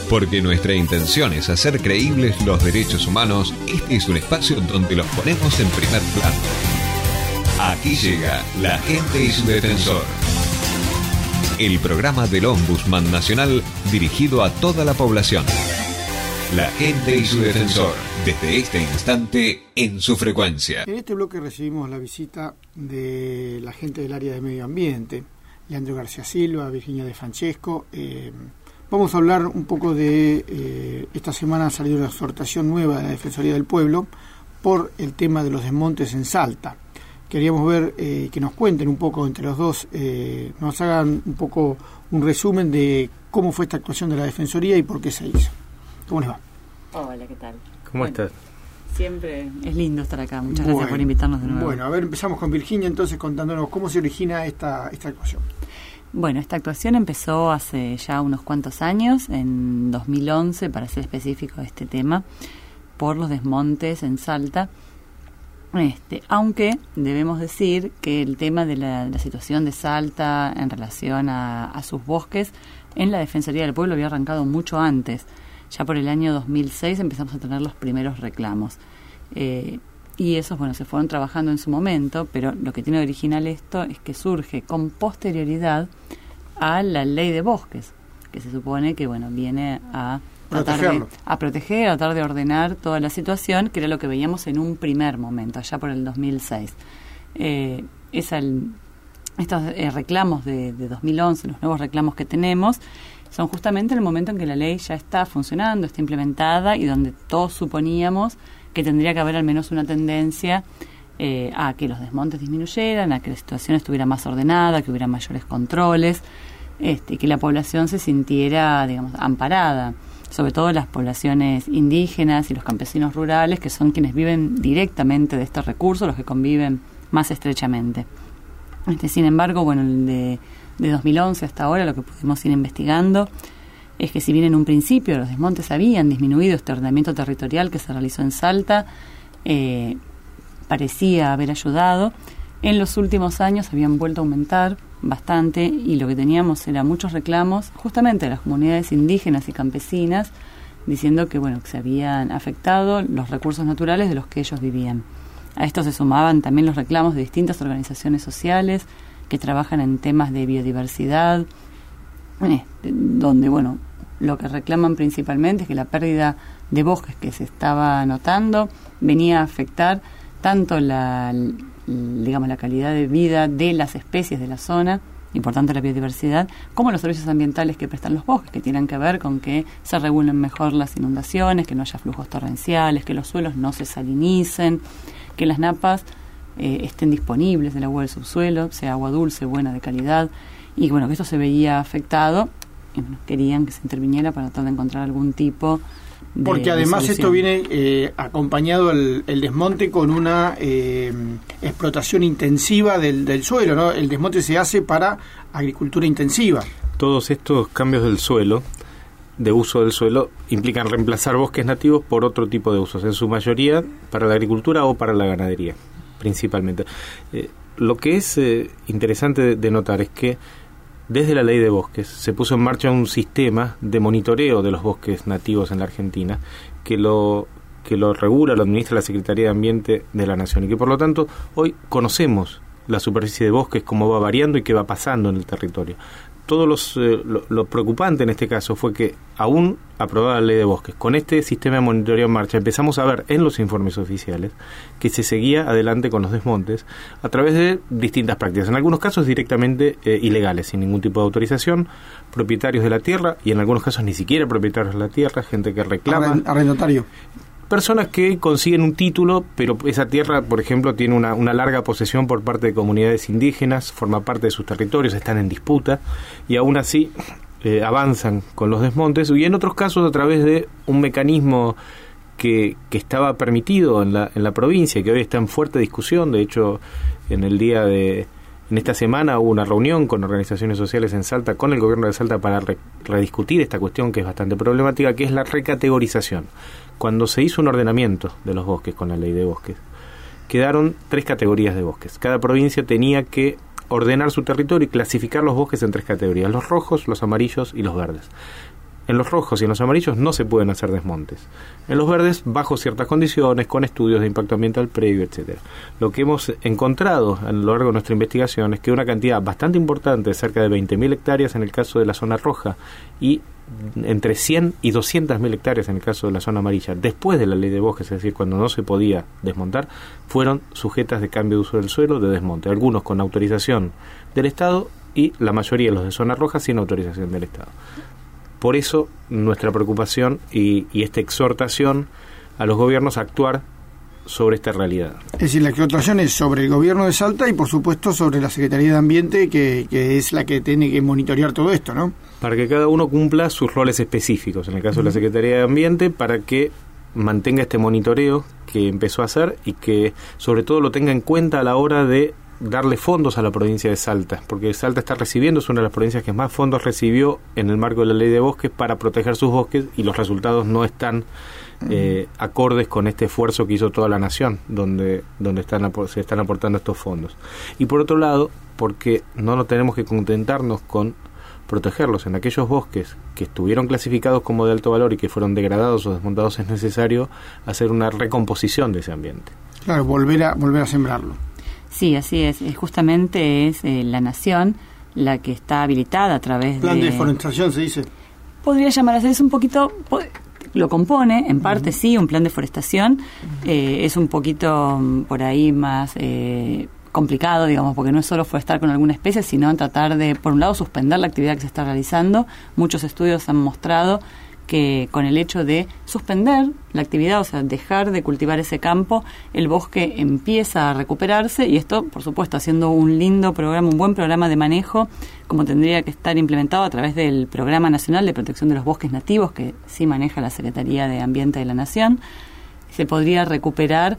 Porque nuestra intención es hacer creíbles los derechos humanos, este es un espacio donde los ponemos en primer plano. Aquí llega La Gente y su Defensor. El programa del Ombudsman Nacional dirigido a toda la población. La Gente y su Defensor, desde este instante en su frecuencia. En este bloque recibimos la visita de la gente del área de medio ambiente, Leandro García Silva, Virginia de Francesco. Vamos a hablar un poco de, esta semana ha salido una exhortación nueva de la Defensoría del Pueblo por el tema de los desmontes en Salta. Queríamos ver que nos cuenten un poco entre los dos, nos hagan un poco un resumen de cómo fue esta actuación de la Defensoría y por qué se hizo. ¿Cómo les va? Hola, ¿qué tal? ¿Cómo estás? Siempre es lindo estar acá. Muchas gracias por invitarnos de nuevo. Bueno, a ver, empezamos con Virginia entonces contándonos cómo se origina esta actuación. Bueno, esta actuación empezó hace ya unos cuantos años, en 2011, para ser específico de este tema, por los desmontes en Salta. Aunque debemos decir que el tema de la situación de Salta en relación a sus bosques en la Defensoría del Pueblo había arrancado mucho antes. Ya por el año 2006 empezamos a tener los primeros reclamos. Y esos, se fueron trabajando en su momento, pero lo que tiene de original esto es que surge con posterioridad a la ley de bosques, que se supone que, viene a proteger, a tratar de ordenar toda la situación, que era lo que veíamos en un primer momento, allá por el 2006. Estos reclamos de 2011, los nuevos reclamos que tenemos, son justamente en el momento en que la ley ya está funcionando, está implementada y donde todos suponíamos que tendría que haber al menos una tendencia a que los desmontes disminuyeran, a que la situación estuviera más ordenada, que hubiera mayores controles, que la población se sintiera, amparada, sobre todo las poblaciones indígenas y los campesinos rurales, que son quienes viven directamente de estos recursos, los que conviven más estrechamente. Sin embargo, de 2011 hasta ahora, lo que pudimos ir investigando es que si bien en un principio los desmontes habían disminuido, este ordenamiento territorial que se realizó en Salta parecía haber ayudado, en los últimos años habían vuelto a aumentar bastante y lo que teníamos era muchos reclamos justamente de las comunidades indígenas y campesinas diciendo que se habían afectado los recursos naturales de los que ellos vivían. A esto se sumaban también los reclamos de distintas organizaciones sociales que trabajan en temas de biodiversidad, donde, lo que reclaman principalmente es que la pérdida de bosques que se estaba notando venía a afectar tanto la calidad de vida de las especies de la zona y por tanto la biodiversidad, como los servicios ambientales que prestan los bosques, que tienen que ver con que se regulen mejor las inundaciones, que no haya flujos torrenciales, que los suelos no se salinicen, que las napas estén disponibles del agua del subsuelo, sea agua dulce, buena, de calidad, y que esto se veía afectado y querían que se interviniera para tratar de encontrar algún tipo de porque además solución. Esto viene acompañado el desmonte con una explotación intensiva del suelo, ¿no? El desmonte se hace para agricultura intensiva. Todos estos cambios del suelo, de uso del suelo, implican reemplazar bosques nativos por otro tipo de usos, en su mayoría para la agricultura o para la ganadería, principalmente. Lo que es interesante de notar es que desde la ley de bosques se puso en marcha un sistema de monitoreo de los bosques nativos en la Argentina que lo regula, lo administra la Secretaría de Ambiente de la Nación y que por lo tanto hoy conocemos la superficie de bosques, cómo va variando y qué va pasando en el territorio. Lo preocupante en este caso fue que aún aprobada la ley de bosques, con este sistema de monitoreo en marcha, empezamos a ver en los informes oficiales que se seguía adelante con los desmontes a través de distintas prácticas, en algunos casos directamente ilegales, sin ningún tipo de autorización, propietarios de la tierra y en algunos casos ni siquiera propietarios de la tierra, gente que reclama. Arrendatario. Personas que consiguen un título, pero esa tierra, por ejemplo, tiene una larga posesión por parte de comunidades indígenas, forma parte de sus territorios, están en disputa, y aún así avanzan con los desmontes, y en otros casos a través de un mecanismo que estaba permitido en la provincia, que hoy está en fuerte discusión. De hecho, en esta semana hubo una reunión con organizaciones sociales en Salta, con el gobierno de Salta, para rediscutir esta cuestión que es bastante problemática, que es la recategorización. Cuando se hizo un ordenamiento de los bosques con la ley de bosques, quedaron 3 categorías de bosques. Cada provincia tenía que ordenar su territorio y clasificar los bosques en 3 categorías: los rojos, los amarillos y los verdes. En los rojos y en los amarillos no se pueden hacer desmontes. En los verdes, bajo ciertas condiciones, con estudios de impacto ambiental previo, etcétera. Lo que hemos encontrado a lo largo de nuestra investigación es que una cantidad bastante importante, cerca de 20.000 hectáreas en el caso de la zona roja y entre 100 y 200.000 hectáreas en el caso de la zona amarilla, después de la ley de bosques, es decir, cuando no se podía desmontar, fueron sujetas de cambio de uso del suelo, de desmonte. Algunos con autorización del Estado y la mayoría de los de zona roja sin autorización del Estado. Por eso nuestra preocupación y esta exhortación a los gobiernos a actuar sobre esta realidad. Es decir, la exhortación es sobre el gobierno de Salta y por supuesto sobre la Secretaría de Ambiente, que es la que tiene que monitorear todo esto, ¿no? Para que cada uno cumpla sus roles específicos, en el caso de la Secretaría de Ambiente, para que mantenga este monitoreo que empezó a hacer y que sobre todo lo tenga en cuenta a la hora de darle fondos a la provincia de Salta, porque Salta está recibiendo, es una de las provincias que más fondos recibió en el marco de la ley de bosques para proteger sus bosques, y los resultados no están acordes con este esfuerzo que hizo toda la nación, donde se están aportando estos fondos. Y por otro lado, porque no nos tenemos que contentarnos con protegerlos. En aquellos bosques que estuvieron clasificados como de alto valor y que fueron degradados o desmontados, es necesario hacer una recomposición de ese ambiente. Claro, volver a sembrarlo. Sí, así es. Justamente es la nación la que está habilitada a través Plan de forestación se dice. Podría llamar así, es un poquito... Lo compone, en parte sí, un plan de forestación. Es un poquito por ahí más complicado, digamos, porque no es solo forestar con alguna especie, sino tratar de, por un lado, suspender la actividad que se está realizando. Muchos estudios han mostrado que con el hecho de suspender la actividad, o sea, dejar de cultivar ese campo, el bosque empieza a recuperarse, y esto, por supuesto, haciendo un lindo programa, un buen programa de manejo, como tendría que estar implementado a través del Programa Nacional de Protección de los Bosques Nativos, que sí maneja la Secretaría de Ambiente de la Nación. Se podría recuperar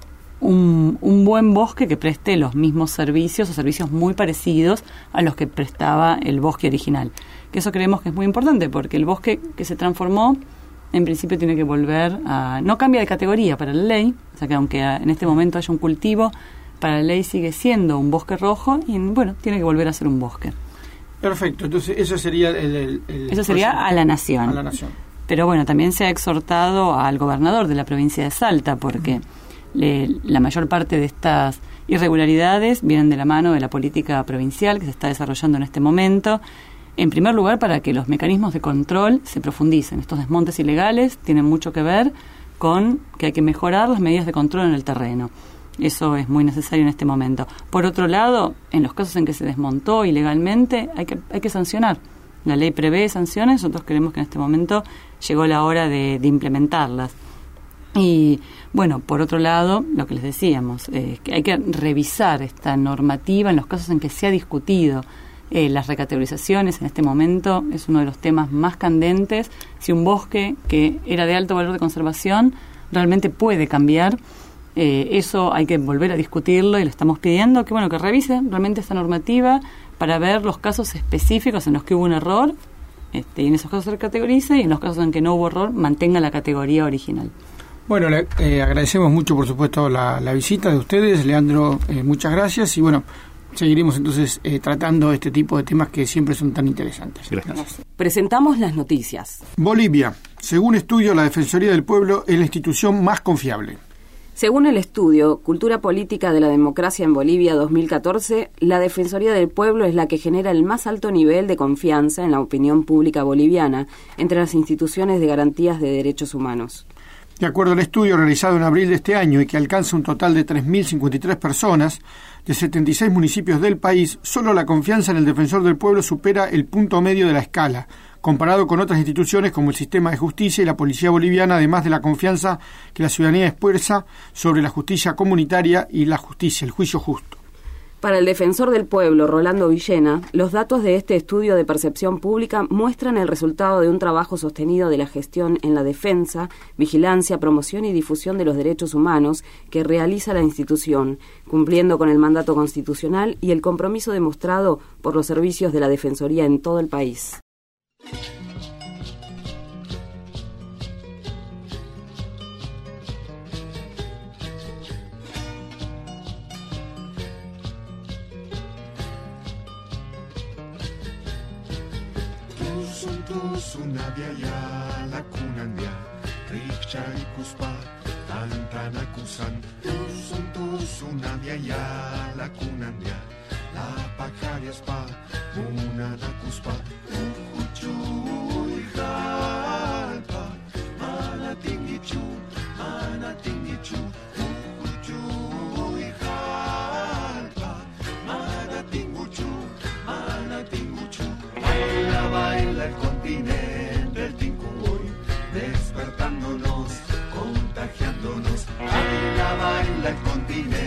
un buen bosque que preste los mismos servicios o servicios muy parecidos a los que prestaba el bosque original. Que eso creemos que es muy importante, porque el bosque que se transformó, en principio tiene que volver a... No cambia de categoría para la ley, o sea que aunque en este momento haya un cultivo, para la ley sigue siendo un bosque rojo y, bueno, tiene que volver a ser un bosque. Perfecto, entonces eso sería eso sería a la nación. A la nación. Pero bueno, también se ha exhortado al gobernador de la provincia de Salta, porque la mayor parte de estas irregularidades vienen de la mano de la política provincial que se está desarrollando en este momento. En primer lugar, para que los mecanismos de control se profundicen. Estos desmontes ilegales tienen mucho que ver con que hay que mejorar las medidas de control en el terreno. Eso es muy necesario en este momento. Por otro lado, en los casos en que se desmontó ilegalmente, hay que sancionar. La ley prevé sanciones, nosotros creemos que en este momento llegó la hora de implementarlas. Y bueno, por otro lado, lo que les decíamos, que hay que revisar esta normativa en los casos en que se ha discutido. Las recategorizaciones en este momento es uno de los temas más candentes. Si un bosque que era de alto valor de conservación realmente puede cambiar, eso hay que volver a discutirlo, y le estamos pidiendo que revise realmente esta normativa para ver los casos específicos en los que hubo un error, y en esos casos se recategorice, y en los casos en que no hubo error mantenga la categoría original. Bueno, le agradecemos mucho, por supuesto, la visita de ustedes, Leandro, muchas gracias, y bueno, seguiremos entonces tratando este tipo de temas que siempre son tan interesantes. Gracias. Presentamos las noticias. Bolivia. Según estudio, la Defensoría del Pueblo es la institución más confiable. Según el estudio Cultura Política de la Democracia en Bolivia 2014, la Defensoría del Pueblo es la que genera el más alto nivel de confianza en la opinión pública boliviana entre las instituciones de garantías de derechos humanos. De acuerdo al estudio realizado en abril de este año y que alcanza un total de 3.053 personas de 76 municipios del país, solo la confianza en el Defensor del Pueblo supera el punto medio de la escala, comparado con otras instituciones como el sistema de justicia y la policía boliviana, además de la confianza que la ciudadanía expresa sobre la justicia comunitaria y la justicia, el juicio justo. Para el Defensor del Pueblo, Rolando Villena, los datos de este estudio de percepción pública muestran el resultado de un trabajo sostenido de la gestión en la defensa, vigilancia, promoción y difusión de los derechos humanos que realiza la institución, cumpliendo con el mandato constitucional y el compromiso demostrado por los servicios de la Defensoría en todo el país. Puso un Tusunadiaya la kunandia, Rikcharikuspa, Tantanakusan, Tusunadiaya la kunandia, La Pacariaspa, Munanakuspa, Ujuchuy Jalpa, Manatingichu, Manatingichu, Ujuchuy Jalpa, Manatinguchu, Manatinguchu. Baila el continente, el Tincuy, despertándonos, contagiándonos. Baila el continente.